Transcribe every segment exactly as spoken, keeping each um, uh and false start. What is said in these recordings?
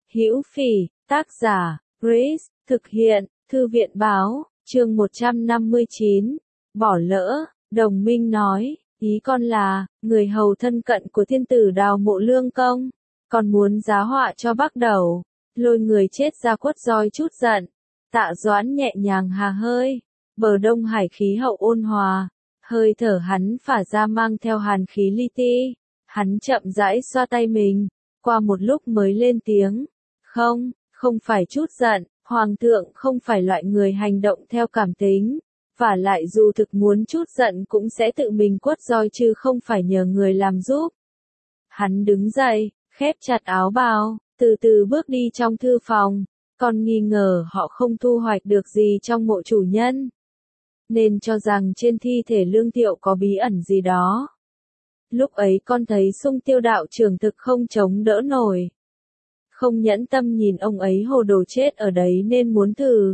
Hữu Phỉ, tác giả, Grace, thực hiện, Thư viện báo, chương một trăm năm mươi chín, bỏ lỡ, Đồng Minh nói, ý con là, người hầu thân cận của thiên tử Đào Mộ Lương Công, còn muốn giá họa cho Bắc Đầu, lôi người chết ra quất roi chút giận. Tạ Doãn nhẹ nhàng hà hơi, bờ Đông Hải khí hậu ôn hòa, hơi thở hắn phả ra mang theo hàn khí li ti, hắn chậm rãi xoa tay mình, qua một lúc mới lên tiếng, không, không phải chút giận, Hoàng thượng không phải loại người hành động theo cảm tính, và lại dù thực muốn chút giận cũng sẽ tự mình quất roi chứ không phải nhờ người làm giúp. Hắn đứng dậy, khép chặt áo bào, từ từ bước đi trong thư phòng, còn nghi ngờ họ không thu hoạch được gì trong mộ chủ nhân, nên cho rằng trên thi thể Lương Thiệu có bí ẩn gì đó. Lúc ấy con thấy Sung Tiêu đạo trưởng thực không chống đỡ nổi. Không nhẫn tâm nhìn ông ấy hồ đồ chết ở đấy nên muốn thử.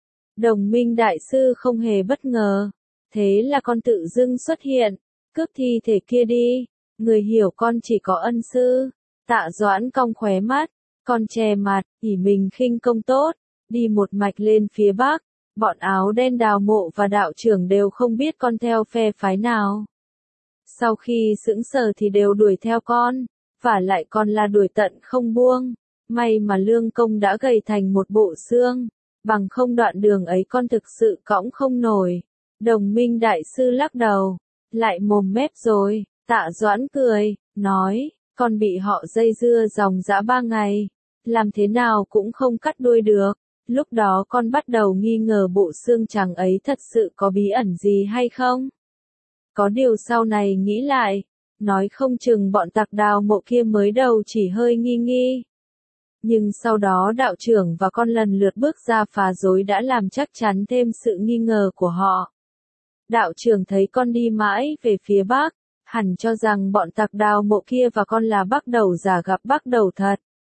Đồng Minh đại sư không hề bất ngờ. Thế là con tự dưng xuất hiện, cướp thi thể kia đi. Người hiểu con chỉ có ân sư. Tạ Doãn cong khóe mắt, con che mặt, ỉ mình khinh công tốt, đi một mạch lên phía bắc. Bọn áo đen Đào Mộ và đạo trưởng đều không biết con theo phe phái nào. Sau khi sững sờ thì đều đuổi theo con, và lại con là đuổi tận không buông. May mà Lương Công đã gầy thành một bộ xương, bằng không đoạn đường ấy con thực sự cõng không nổi. Đồng Minh đại sư lắc đầu, lại mồm mép rồi. Tạ Doãn cười, nói, con bị họ dây dưa dòng dã ba ngày, làm thế nào cũng không cắt đuôi được. Lúc đó con bắt đầu nghi ngờ bộ xương trắng ấy thật sự có bí ẩn gì hay không. Có điều sau này nghĩ lại, nói không chừng bọn tặc Đào Mộ kia mới đầu chỉ hơi nghi nghi. Nhưng sau đó đạo trưởng và con lần lượt bước ra phá rối đã làm chắc chắn thêm sự nghi ngờ của họ. Đạo trưởng thấy con đi mãi về phía bắc, hẳn cho rằng bọn tặc Đào Mộ kia và con là Bắc Đầu giả gặp Bắc Đầu thật.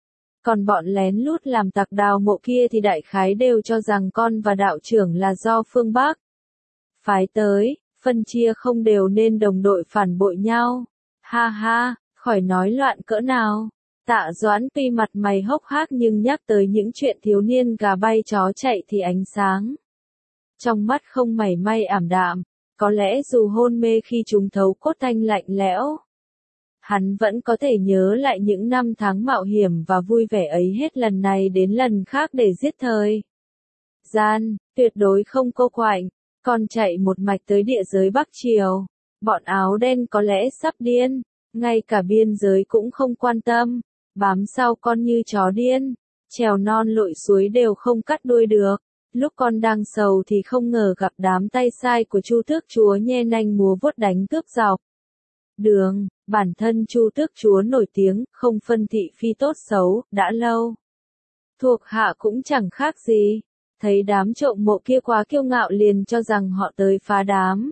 Còn bọn lén lút làm tặc Đào Mộ kia thì đại khái đều cho rằng con và đạo trưởng là do phương Bắc phái tới, phân chia không đều nên đồng đội phản bội nhau. Ha ha, khỏi nói loạn cỡ nào. Tạ Doãn tuy mặt mày hốc hác nhưng nhắc tới những chuyện thiếu niên gà bay chó chạy thì ánh sáng trong mắt không mảy may ảm đạm, có lẽ dù hôn mê khi chúng thấu cốt thanh lạnh lẽo, hắn vẫn có thể nhớ lại những năm tháng mạo hiểm và vui vẻ ấy hết lần này đến lần khác để giết thời gian, tuyệt đối không cô quạnh. Con chạy một mạch tới địa giới Bắc Triều, bọn áo đen có lẽ sắp điên, ngay cả biên giới cũng không quan tâm, bám sau con như chó điên, trèo non lội suối đều không cắt đuôi được. Lúc con đang sầu thì không ngờ gặp đám tay sai của Chu Tước Chúa nhe nanh múa vuốt đánh cướp dọc đường. Bản thân Chu Tước Chúa nổi tiếng, không phân thị phi tốt xấu, đã lâu thuộc hạ cũng chẳng khác gì. Thấy đám trộm mộ kia quá kiêu ngạo liền cho rằng họ tới phá đám.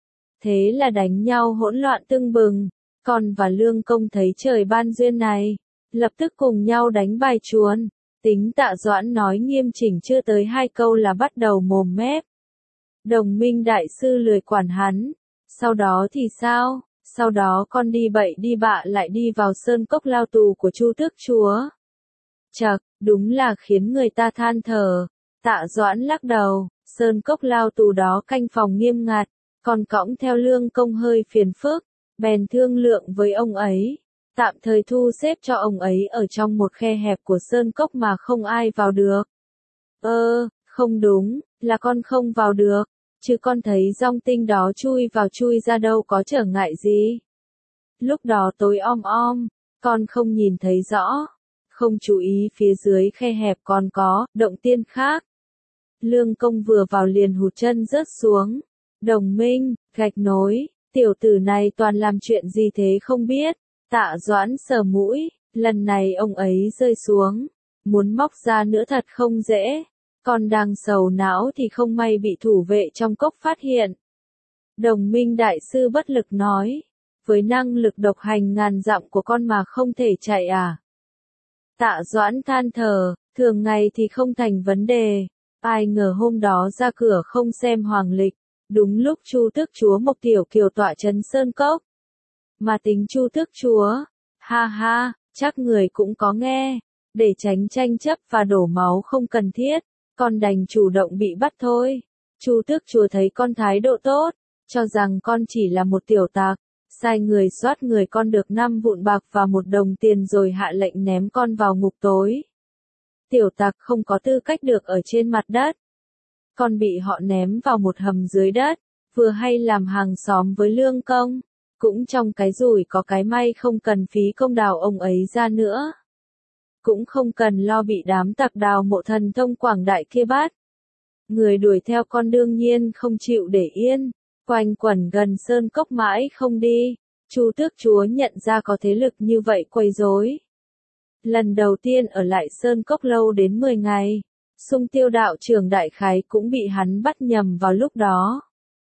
Thế là đánh nhau hỗn loạn tưng bừng. Con và Lương Công thấy trời ban duyên này, lập tức cùng nhau đánh bài chuồn. Tính Tạ Doãn nói nghiêm chỉnh chưa tới hai câu là bắt đầu mồm mép. Đồng Minh đại sư lười quản hắn. Sau đó thì sao? Sau đó con đi bậy đi bạ lại đi vào sơn cốc lao tù của Chu Tước Chúa. Chậc, đúng là khiến người ta than thở. Tạ Doãn lắc đầu, sơn cốc lao tù đó canh phòng nghiêm ngặt, còn cõng theo Lương Công hơi phiền phức, bèn thương lượng với ông ấy, tạm thời thu xếp cho ông ấy ở trong một khe hẹp của sơn cốc mà không ai vào được. Ơ, không đúng, là con không vào được, chứ con thấy dong tinh đó chui vào chui ra đâu có trở ngại gì. Lúc đó tối om om, con không nhìn thấy rõ, không chú ý phía dưới khe hẹp còn có động tiên khác. Lương Công vừa vào liền hụt chân rớt xuống. Đồng Minh, gạch nối, tiểu tử này toàn làm chuyện gì thế không biết. Tạ Doãn sờ mũi, lần này ông ấy rơi xuống, muốn móc ra nữa thật không dễ. Con đang sầu não thì không may bị thủ vệ trong cốc phát hiện. Đồng Minh đại sư bất lực nói, với năng lực độc hành ngàn dặm của con mà không thể chạy à? Tạ Doãn than thở, thường ngày thì không thành vấn đề. Ai ngờ hôm đó ra cửa không xem hoàng lịch, đúng lúc Chu Tước Chúa Mộc Tiểu Kiều tọa trấn sơn cốc. Mà tính Chu Tước Chúa, ha ha, chắc người cũng có nghe, Để tránh tranh chấp và đổ máu không cần thiết, con đành chủ động bị bắt thôi. Chu tước chúa thấy con thái độ tốt, cho rằng con chỉ là một tiểu tặc, sai người soát người con được năm vụn bạc và một đồng tiền rồi hạ lệnh ném con vào ngục tối. Tiểu tặc không có tư cách được ở trên mặt đất. Con bị họ ném vào một hầm dưới đất, vừa hay làm hàng xóm với lương công, cũng trong cái rủi có cái may không cần phí công đào ông ấy ra nữa. Cũng không cần lo bị đám tặc đào mộ thần thông quảng đại kia bắt. Người đuổi theo con đương nhiên không chịu để yên, quanh quẩn gần sơn cốc mãi không đi. Chu tước chúa nhận ra có thế lực như vậy quấy rối. Lần đầu tiên ở lại sơn cốc lâu đến mười ngày, Sung Tiêu đạo trưởng đại khái cũng bị hắn bắt nhầm vào lúc đó.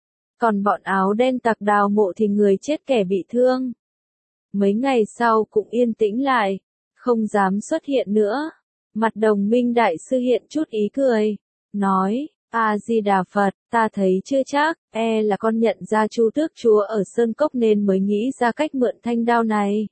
Còn bọn áo đen tặc đào mộ thì người chết kẻ bị thương. Mấy ngày sau cũng yên tĩnh lại, không dám xuất hiện nữa. Mặt Đồng Minh đại sư hiện chút ý cười, nói: A-di-đà Phật, ta thấy chưa chắc, e là con nhận ra Chu tước chúa ở sơn cốc nên mới nghĩ ra cách mượn thanh đao này.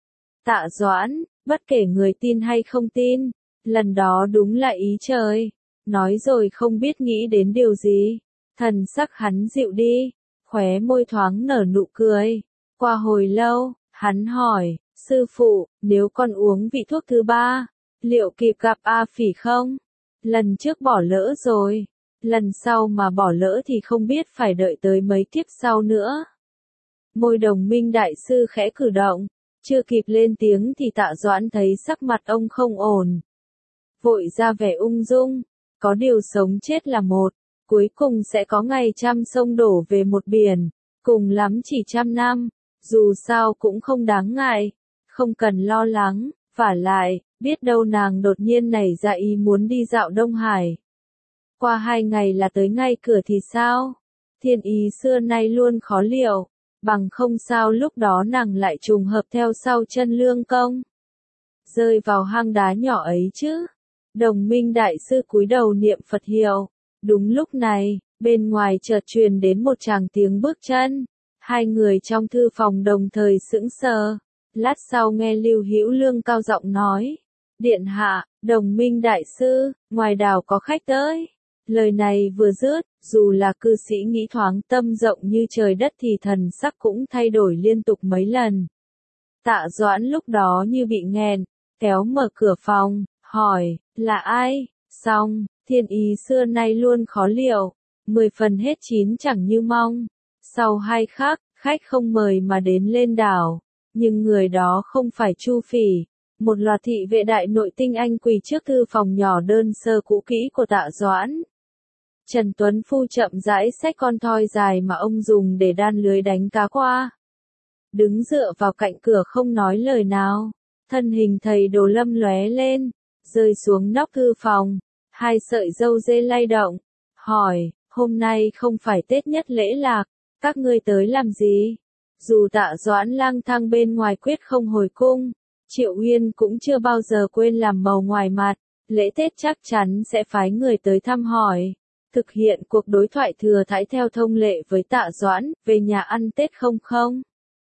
Tạ Doãn, bất kể người tin hay không tin, lần đó đúng là ý trời. Nói rồi không biết nghĩ đến điều gì, thần sắc hắn dịu đi, khóe môi thoáng nở nụ cười. Qua hồi lâu, hắn hỏi: sư phụ, nếu con uống vị thuốc thứ ba, liệu kịp gặp A Phỉ không? Lần trước bỏ lỡ rồi, lần sau mà bỏ lỡ thì không biết phải đợi tới mấy kiếp sau nữa. Môi Đồng Minh đại sư khẽ cử động, chưa kịp lên tiếng thì Tạ Doãn thấy sắc mặt ông không ổn. Vội ra vẻ ung dung, có điều sống chết là một, cuối cùng sẽ có ngày trăm sông đổ về một biển, cùng lắm chỉ trăm năm, dù sao cũng không đáng ngại, không cần lo lắng, vả lại, biết đâu nàng đột nhiên nảy ra ý muốn đi dạo Đông Hải. Qua hai ngày là tới ngay cửa thì sao? Thiên ý xưa nay luôn khó liệu, bằng không sao lúc đó nàng lại trùng hợp theo sau chân lương công. Rơi vào hang đá nhỏ ấy chứ. Đồng Minh đại sư cúi đầu niệm Phật hiệu. Đúng lúc này, bên ngoài chợt truyền đến một tràng tiếng bước chân. Hai người trong thư phòng đồng thời sững sờ. Lát sau nghe Lưu Hữu Lương cao giọng nói: Điện hạ, Đồng Minh đại sư, ngoài đảo có khách tới. Lời này vừa dứt, dù là cư sĩ nghĩ thoáng tâm rộng như trời đất thì thần sắc cũng thay đổi liên tục mấy lần. Tạ Doãn lúc đó như bị nghẹn, kéo mở cửa phòng, hỏi: là ai? Xong, thiên ý xưa nay luôn khó liệu, mười phần hết chín chẳng như mong. Sau hai khắc, khách không mời mà đến lên đảo, nhưng người đó không phải Chu Phỉ. Một loạt thị vệ đại nội tinh anh quỳ trước thư phòng nhỏ đơn sơ cũ kỹ của Tạ Doãn. Trần Tuấn Phu chậm rãi xách con thoi dài mà ông dùng để đan lưới đánh cá qua. Đứng dựa vào cạnh cửa không nói lời nào, thân hình thầy Đồ Lâm lóe lên, rơi xuống nóc thư phòng, hai sợi râu dê lay động, hỏi: hôm nay không phải Tết nhất lễ lạc, các ngươi tới làm gì? Dù Tạ Doãn lang thang bên ngoài quyết không hồi cung, Triệu Uyên cũng chưa bao giờ quên làm màu ngoài mặt, lễ Tết chắc chắn sẽ phái người tới thăm hỏi, thực hiện cuộc đối thoại thừa thãi theo thông lệ với Tạ Doãn, về nhà ăn Tết không không?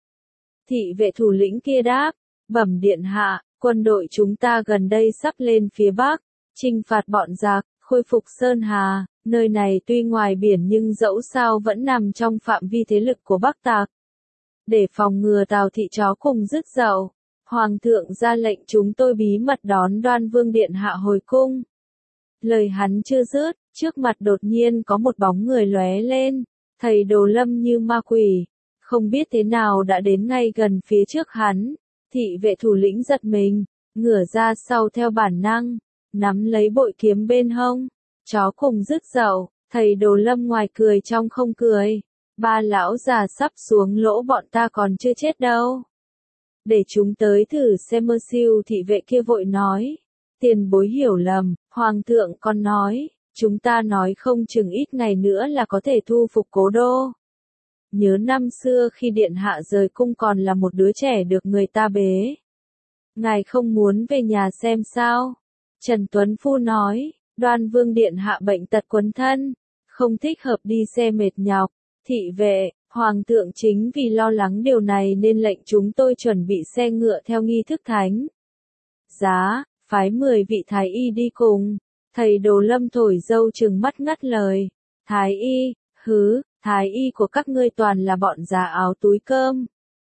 Thị vệ thủ lĩnh kia đáp: bẩm điện hạ, quân đội chúng ta gần đây sắp lên phía Bắc, chinh phạt bọn giặc, khôi phục Sơn Hà, nơi này tuy ngoài biển nhưng dẫu sao vẫn nằm trong phạm vi thế lực của Bắc tặc. Để phòng ngừa Tào thị chó cùng dứt dậu, Hoàng thượng ra lệnh chúng tôi bí mật đón Đoan Vương điện hạ hồi cung. Lời hắn chưa dứt, trước mặt đột nhiên có một bóng người lóe lên, thầy Đồ Lâm như ma quỷ, không biết thế nào đã đến ngay gần phía trước hắn. Thị vệ thủ lĩnh giật mình, ngửa ra sau theo bản năng, nắm lấy bội kiếm bên hông. Chó cùng dứt dậu, thầy Đồ Lâm ngoài cười trong không cười. Ba lão già sắp xuống lỗ bọn ta còn chưa chết đâu. Để chúng tới thử xem mơ siêu, thị vệ kia vội nói. Tiền bối hiểu lầm, Hoàng thượng còn nói, chúng ta nói không chừng ít ngày nữa là có thể thu phục cố đô. Nhớ năm xưa khi điện hạ rời cung còn là một đứa trẻ được người ta bế. Ngài không muốn về nhà xem sao? Trần Tuấn Phu nói, Đoan Vương điện hạ bệnh tật quấn thân, không thích hợp đi xe mệt nhọc. Thị vệ, Hoàng thượng chính vì lo lắng điều này nên lệnh chúng tôi chuẩn bị xe ngựa theo nghi thức thánh giá, phái mười vị thái y đi cùng. Thầy Đồ Lâm thổi dâu trừng mắt ngắt lời. Thái y, hứ, thái y của các ngươi toàn là bọn già áo túi cơm.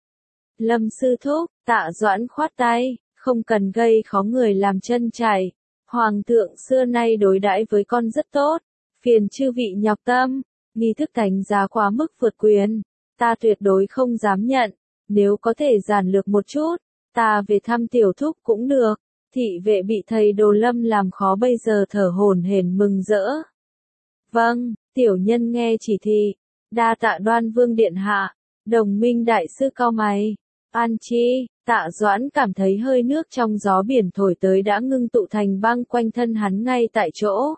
Lâm sư thúc, Tạ Doãn khoát tay, không cần gây khó người làm chân chảy. Hoàng thượng xưa nay đối đãi với con rất tốt, phiền chư vị nhọc tâm, nghi thức thánh giá quá mức vượt quyền, ta tuyệt đối không dám nhận, nếu có thể giản lược một chút, ta về thăm tiểu thúc cũng được. Thị vệ bị thầy Đồ Lâm làm khó bây giờ thở hổn hển mừng rỡ. Vâng, tiểu nhân nghe chỉ thị, đa tạ Đoan Vương điện hạ. Đồng Minh đại sư cau mày. An chi, Tạ Doãn cảm thấy hơi nước trong gió biển thổi tới đã ngưng tụ thành băng quanh thân hắn ngay tại chỗ.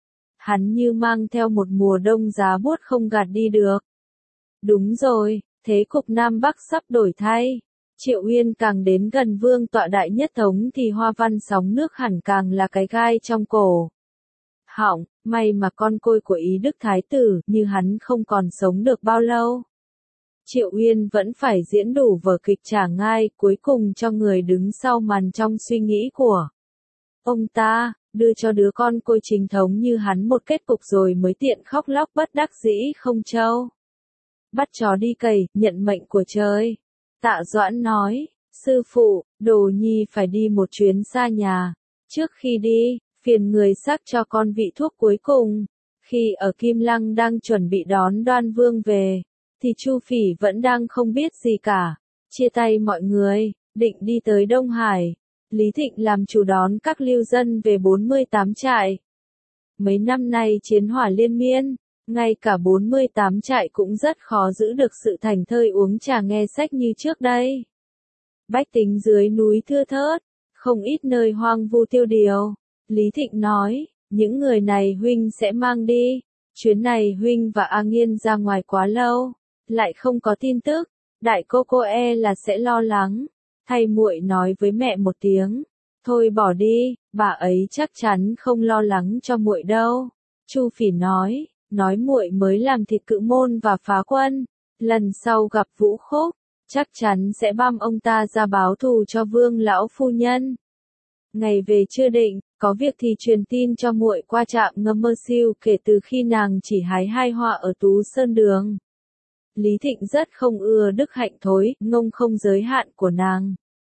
Hắn như mang theo một mùa đông giá buốt không gạt đi được. Đúng rồi, thế cục Nam Bắc sắp đổi thay. Triệu Uyên càng đến gần vương tọa đại nhất thống thì hoa văn sóng nước hẳn càng là cái gai trong cổ. Hỏng, may mà con côi của Ý Đức Thái tử như hắn không còn sống được bao lâu. Triệu Uyên vẫn phải diễn đủ vở kịch trả ngai cuối cùng cho người đứng sau màn trong suy nghĩ của ông ta, đưa cho đứa con côi chính thống như hắn một kết cục rồi mới tiện khóc lóc bất đắc dĩ không trâu. Bắt chó đi cày, nhận mệnh của trời. Tạ Doãn nói, sư phụ, Đồ Nhi phải đi một chuyến xa nhà. Trước khi đi, phiền người sắc cho con vị thuốc cuối cùng. Khi ở Kim Lăng đang chuẩn bị đón Đoan Vương về, thì Chu Phỉ vẫn đang không biết gì cả. Chia tay mọi người, định đi tới Đông Hải. Lý Thịnh làm chủ đón các lưu dân về bốn mươi tám trại. Mấy năm nay chiến hỏa liên miên, ngay cả bốn mươi tám trại cũng rất khó giữ được sự thành thơi uống trà nghe sách như trước đây. Bách tính dưới núi thưa thớt, không ít nơi hoang vu tiêu điều. Lý Thịnh nói, những người này huynh sẽ mang đi. Chuyến này huynh và A Nghiên ra ngoài quá lâu, lại không có tin tức, đại cô cô e là sẽ lo lắng. Thay muội nói với mẹ một tiếng, thôi bỏ đi, bà ấy chắc chắn không lo lắng cho muội đâu. Chu Phỉ nói, nói muội mới làm thịt Cự Môn và phá quân, lần sau gặp Vũ Khúc, chắc chắn sẽ băm ông ta ra báo thù cho Vương lão phu nhân. Ngày về chưa định, có việc thì truyền tin cho muội qua trạm Ngâm Mơ Siêu kể từ khi nàng chỉ hái hai hoa ở Tú Sơn Đường. Lý Thịnh rất không ưa đức hạnh thối, ngông không giới hạn của nàng.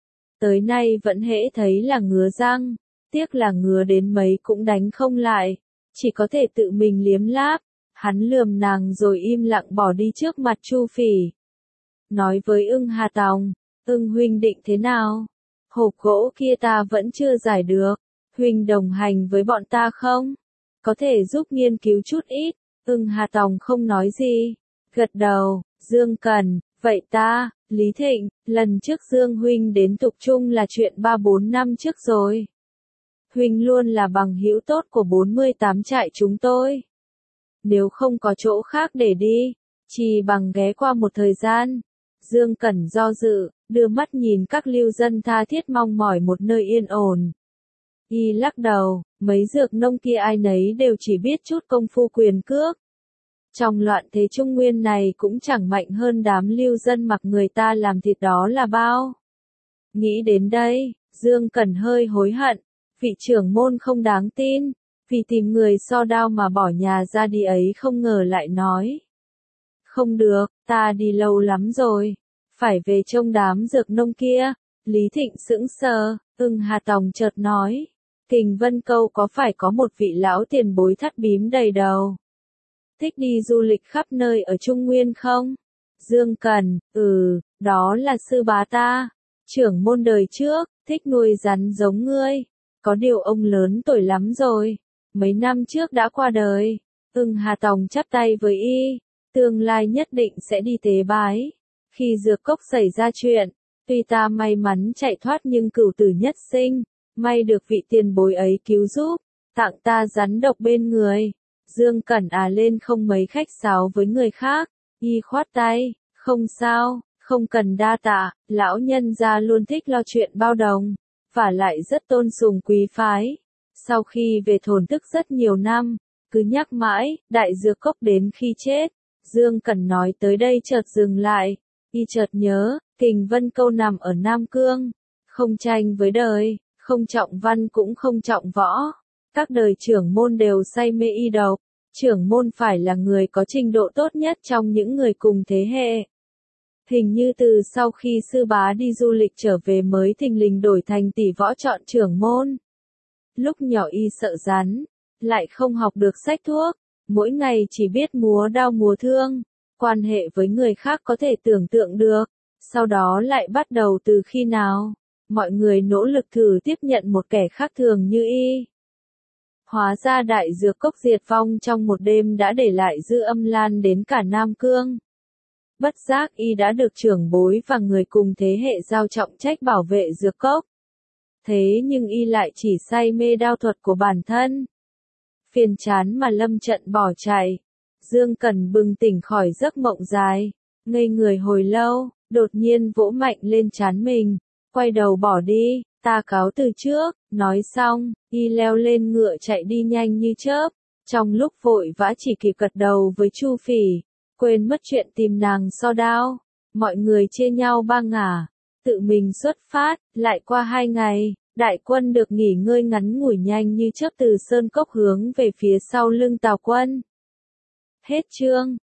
Tới nay vẫn hễ thấy là ngứa răng, tiếc là ngứa đến mấy cũng đánh không lại, chỉ có thể tự mình liếm láp. Hắn lườm nàng rồi im lặng bỏ đi trước mặt Chu Phỉ. Nói với Ưng Hà Tòng, Ưng huynh định thế nào? Hộp gỗ kia ta vẫn chưa giải được, huynh đồng hành với bọn ta không? Có thể giúp nghiên cứu chút ít. Ưng Hà Tòng không nói gì, gật đầu. Dương Cần, vậy ta, Lý Thịnh, lần trước Dương huynh đến Tục Trung là chuyện ba bốn năm trước rồi. Huynh luôn là bằng hữu tốt của bốn mươi tám trại chúng tôi. Nếu không có chỗ khác để đi, chỉ bằng ghé qua một thời gian. Dương Cẩn do dự, đưa mắt nhìn các lưu dân tha thiết mong mỏi một nơi yên ổn. Y lắc đầu, mấy dược nông kia ai nấy đều chỉ biết chút công phu quyền cước. Trong loạn thế Trung Nguyên này cũng chẳng mạnh hơn đám lưu dân mặc người ta làm thịt đó là bao. Nghĩ đến đây, Dương Cẩn hơi hối hận, vị trưởng môn không đáng tin, vì tìm người so đao mà bỏ nhà ra đi ấy không ngờ lại nói. Không được, ta đi lâu lắm rồi, phải về trông đám dược nông kia. Lý Thịnh sững sờ, Ưng Hà Tòng chợt nói, Kình Vân Câu có phải có một vị lão tiền bối thắt bím đầy đầu, thích đi du lịch khắp nơi ở Trung Nguyên không? Dương Cần, ừ, đó là sư bá ta, trưởng môn đời trước, thích nuôi rắn giống ngươi, có điều ông lớn tuổi lắm rồi, mấy năm trước đã qua đời. Ưng Hà Tòng chắp tay với y, tương lai nhất định sẽ đi tế bái. Khi Dược Cốc xảy ra chuyện, tuy ta may mắn chạy thoát nhưng cửu tử nhất sinh, may được vị tiền bối ấy cứu giúp, tặng ta rắn độc bên người. Dương Cẩn à lên không mấy khách sáo với người khác, y khoát tay, không sao, không cần đa tạ, lão nhân gia luôn thích lo chuyện bao đồng, và lại rất tôn sùng quý phái. Sau khi về thổn thức rất nhiều năm, cứ nhắc mãi, đại Dược Cốc đến khi chết. Dương Cẩn nói tới đây chợt dừng lại, y chợt nhớ, Kình Vân Câu nằm ở Nam Cương, không tranh với đời, không không trọng văn cũng không trọng võ. Các đời trưởng môn đều say mê y độc. Trưởng môn phải là người có trình độ tốt nhất trong những người cùng thế hệ. Hình như từ sau khi sư bá đi du lịch trở về mới thình lình đổi thành tỷ võ chọn trưởng môn. Lúc nhỏ y sợ rắn, lại không học được sách thuốc, mỗi ngày chỉ biết múa đao múa thương, quan hệ với người khác có thể tưởng tượng được, sau đó lại bắt đầu từ khi nào, mọi người nỗ lực thử tiếp nhận một kẻ khác thường như y. Hóa ra đại dược cốc diệt vong trong một đêm đã để lại dư âm lan đến cả Nam Cương. Bất giác y đã được trưởng bối và người cùng thế hệ giao trọng trách bảo vệ dược cốc. Thế nhưng y lại chỉ say mê đao thuật của bản thân. Phiền chán mà lâm trận bỏ chạy. Dương Cẩn bừng tỉnh khỏi giấc mộng dài, ngây người hồi lâu, đột nhiên vỗ mạnh lên trán mình, quay đầu bỏ đi, ta cáo từ trước, nói xong, y leo lên ngựa chạy đi nhanh như chớp, trong lúc vội vã chỉ kịp gật đầu với Chu Phỉ, quên mất chuyện tìm nàng so đao, mọi người chia nhau ba ngả, tự mình xuất phát, lại qua hai ngày, đại quân được nghỉ ngơi ngắn ngủi nhanh như chớp từ Sơn Cốc hướng về phía sau lưng Tào quân. Hết chương.